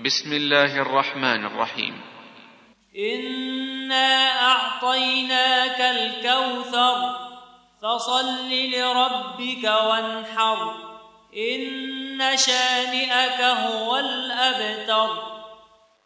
بسم الله الرحمن الرحيم. إنا أعطيناك الكوثر فصل لربك وانحر إن شانئك هو الأبتر.